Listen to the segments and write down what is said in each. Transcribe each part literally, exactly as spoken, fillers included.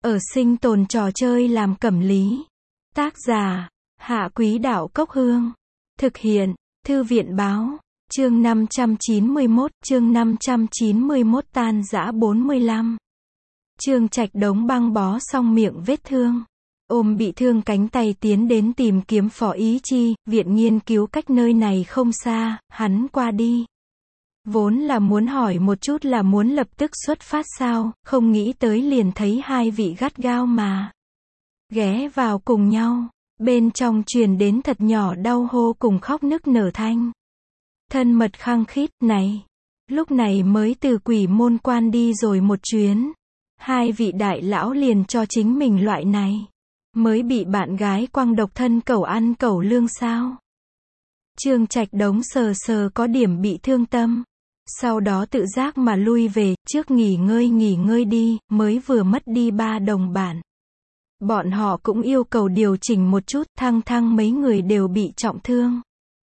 Ở sinh tồn trò chơi làm cẩm lý. Tác giả, Hạ Quý Đạo Cốc Hương. Thực hiện, Thư viện Báo. Chương năm trăm chín mươi mốt, chương năm trăm chín mươi mốt tan rã bốn mươi lăm. Trương Trạch Đống băng bó xong miệng vết thương. Ôm bị thương cánh tay tiến đến tìm kiếm Phó Ý Chi, viện nghiên cứu cách nơi này không xa, hắn qua đi. Vốn là muốn hỏi một chút là muốn lập tức xuất phát sao, không nghĩ tới liền thấy hai vị gắt gao mà ghé vào cùng nhau, bên trong truyền đến thật nhỏ đau hô cùng khóc nức nở thanh. Thân mật khăng khít, này, lúc này mới từ Quỷ Môn Quan đi rồi một chuyến. Hai vị đại lão liền cho chính mình loại này, mới bị bạn gái quăng độc thân cẩu ăn cẩu lương sao. Trương Trạch Đống sờ sờ có điểm bị thương tâm. Sau đó tự giác mà lui về, trước nghỉ ngơi nghỉ ngơi đi, mới vừa mất đi ba đồng bản. Bọn họ cũng yêu cầu điều chỉnh một chút, thăng thăng mấy người đều bị trọng thương.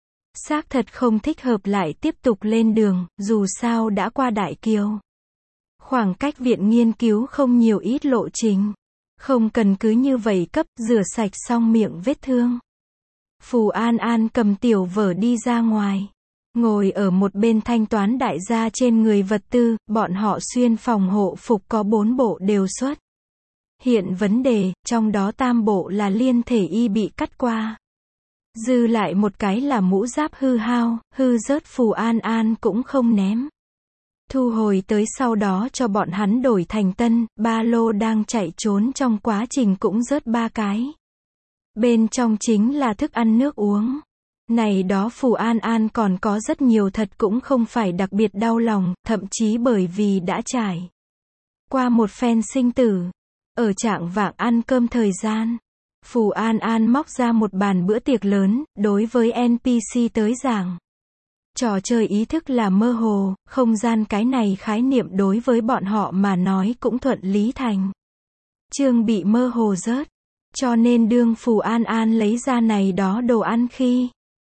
Xác thật không thích hợp lại tiếp tục lên đường, dù sao đã qua Đại Kiều. Khoảng cách viện nghiên cứu không nhiều ít lộ trình. Không cần cứ như vậy cấp, rửa sạch xong miệng vết thương. Phù An An cầm tiểu vở đi ra ngoài. Ngồi ở một bên thanh toán đại gia trên người vật tư, bọn họ xuyên phòng hộ phục có bốn bộ đều xuất hiện vấn đề, trong đó tam bộ là liên thể y bị cắt qua. Dư lại một cái là mũ giáp hư hao, hư rớt Phù An An cũng không ném. Thu hồi tới sau đó cho bọn hắn đổi thành tân, ba lô đang chạy trốn trong quá trình cũng rớt ba cái. Bên trong chính là thức ăn nước uống. Này đó Phù An An còn có rất nhiều thật cũng không phải đặc biệt đau lòng, thậm chí bởi vì đã trải qua một phen sinh tử. Ở trạng vạng ăn cơm thời gian, Phù An An móc ra một bàn bữa tiệc lớn, đối với en pê xê tới giảng. Trò chơi ý thức là mơ hồ, không gian cái này khái niệm đối với bọn họ mà nói cũng thuận lý thành chương bị mơ hồ rớt. Cho nên đương Phù An An lấy ra này đó đồ ăn khi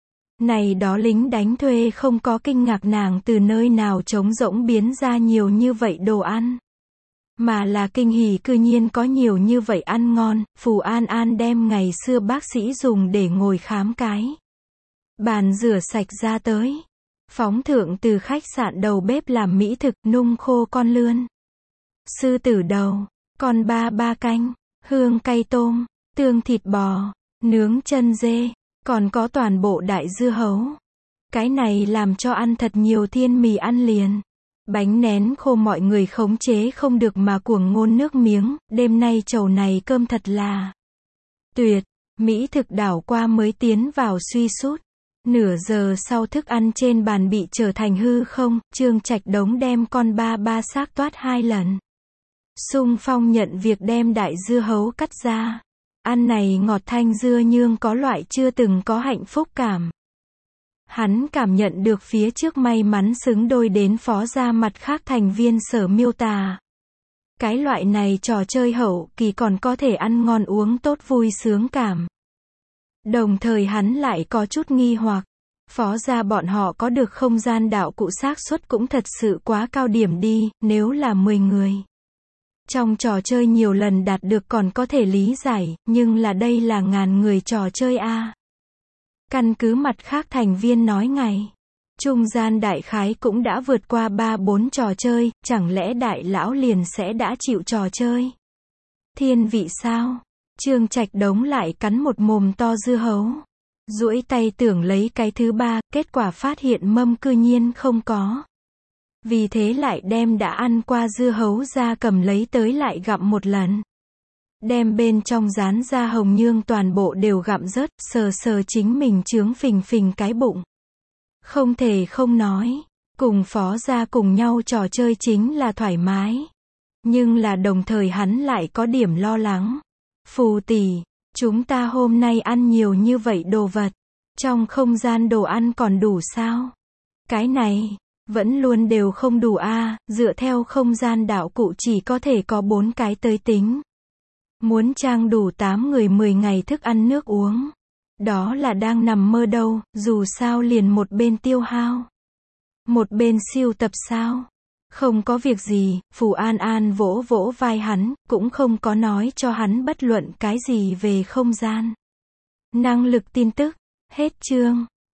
này đó lính đánh thuê không có kinh ngạc nàng từ nơi nào trống rỗng biến ra nhiều như vậy đồ ăn. Mà là kinh hỉ cư nhiên có nhiều như vậy ăn ngon. Phù An An đem ngày xưa bác sĩ dùng để ngồi khám cái bàn rửa sạch ra tới. Phóng thượng từ khách sạn đầu bếp làm mỹ thực, nung khô con lươn, sư tử đầu, con ba ba canh, hương cay tôm, tương thịt bò, nướng chân dê, còn có toàn bộ đại dưa hấu. Cái này làm cho ăn thật nhiều thiên mì ăn liền. Bánh nén khô mọi người khống chế không được mà cuồng ngôn nước miếng, đêm nay chầu này cơm thật là tuyệt, mỹ thực đảo qua mới tiến vào suy sút. Nửa giờ sau thức ăn trên bàn bị trở thành hư không, Trương Trạch Đống đem con ba ba xác toát hai lần. Xung phong nhận việc đem đại dưa hấu cắt ra. Ăn này ngọt thanh dưa nhương có loại chưa từng có hạnh phúc cảm. Hắn cảm nhận được phía trước may mắn xứng đôi đến phó gia mặt khác thành viên sở miêu tả. Cái loại này trò chơi hậu kỳ còn có thể ăn ngon uống tốt vui sướng cảm. Đồng thời hắn lại có chút nghi hoặc. Phó gia bọn họ có được không gian đạo cụ xác suất cũng thật sự quá cao điểm đi, nếu là mười người. Trong trò chơi nhiều lần đạt được còn có thể lý giải, nhưng là đây là ngàn người trò chơi a. Căn cứ mặt khác thành viên nói ngày trung gian đại khái cũng đã vượt qua ba bốn trò chơi, chẳng lẽ đại lão liền sẽ đã chịu trò chơi thiên vị sao? Trương Trạch Đống lại cắn một mồm to dưa hấu, duỗi tay tưởng lấy cái thứ ba, kết quả phát hiện mâm cư nhiên không có. Vì thế lại đem đã ăn qua dưa hấu ra cầm lấy tới lại gặm một lần. Đem bên trong rán ra hồng nhương toàn bộ đều gặm rớt, sờ sờ chính mình chướng phình phình cái bụng. Không thể không nói, cùng phó gia cùng nhau trò chơi chính là thoải mái. Nhưng là đồng thời hắn lại có điểm lo lắng. Phù tỷ, chúng ta hôm nay ăn nhiều như vậy đồ vật. Trong không gian đồ ăn còn đủ sao? Cái này, vẫn luôn đều không đủ a, dựa theo không gian đạo cụ chỉ có thể có bốn cái tới tính. Muốn trang đủ tám người mười ngày thức ăn nước uống. Đó là đang nằm mơ đâu, dù sao liền một bên tiêu hao. Một bên siêu tập sao. Không có việc gì, Phù An An vỗ vỗ vai hắn, cũng không có nói cho hắn bất luận cái gì về không gian. Năng lực tin tức. Hết chương.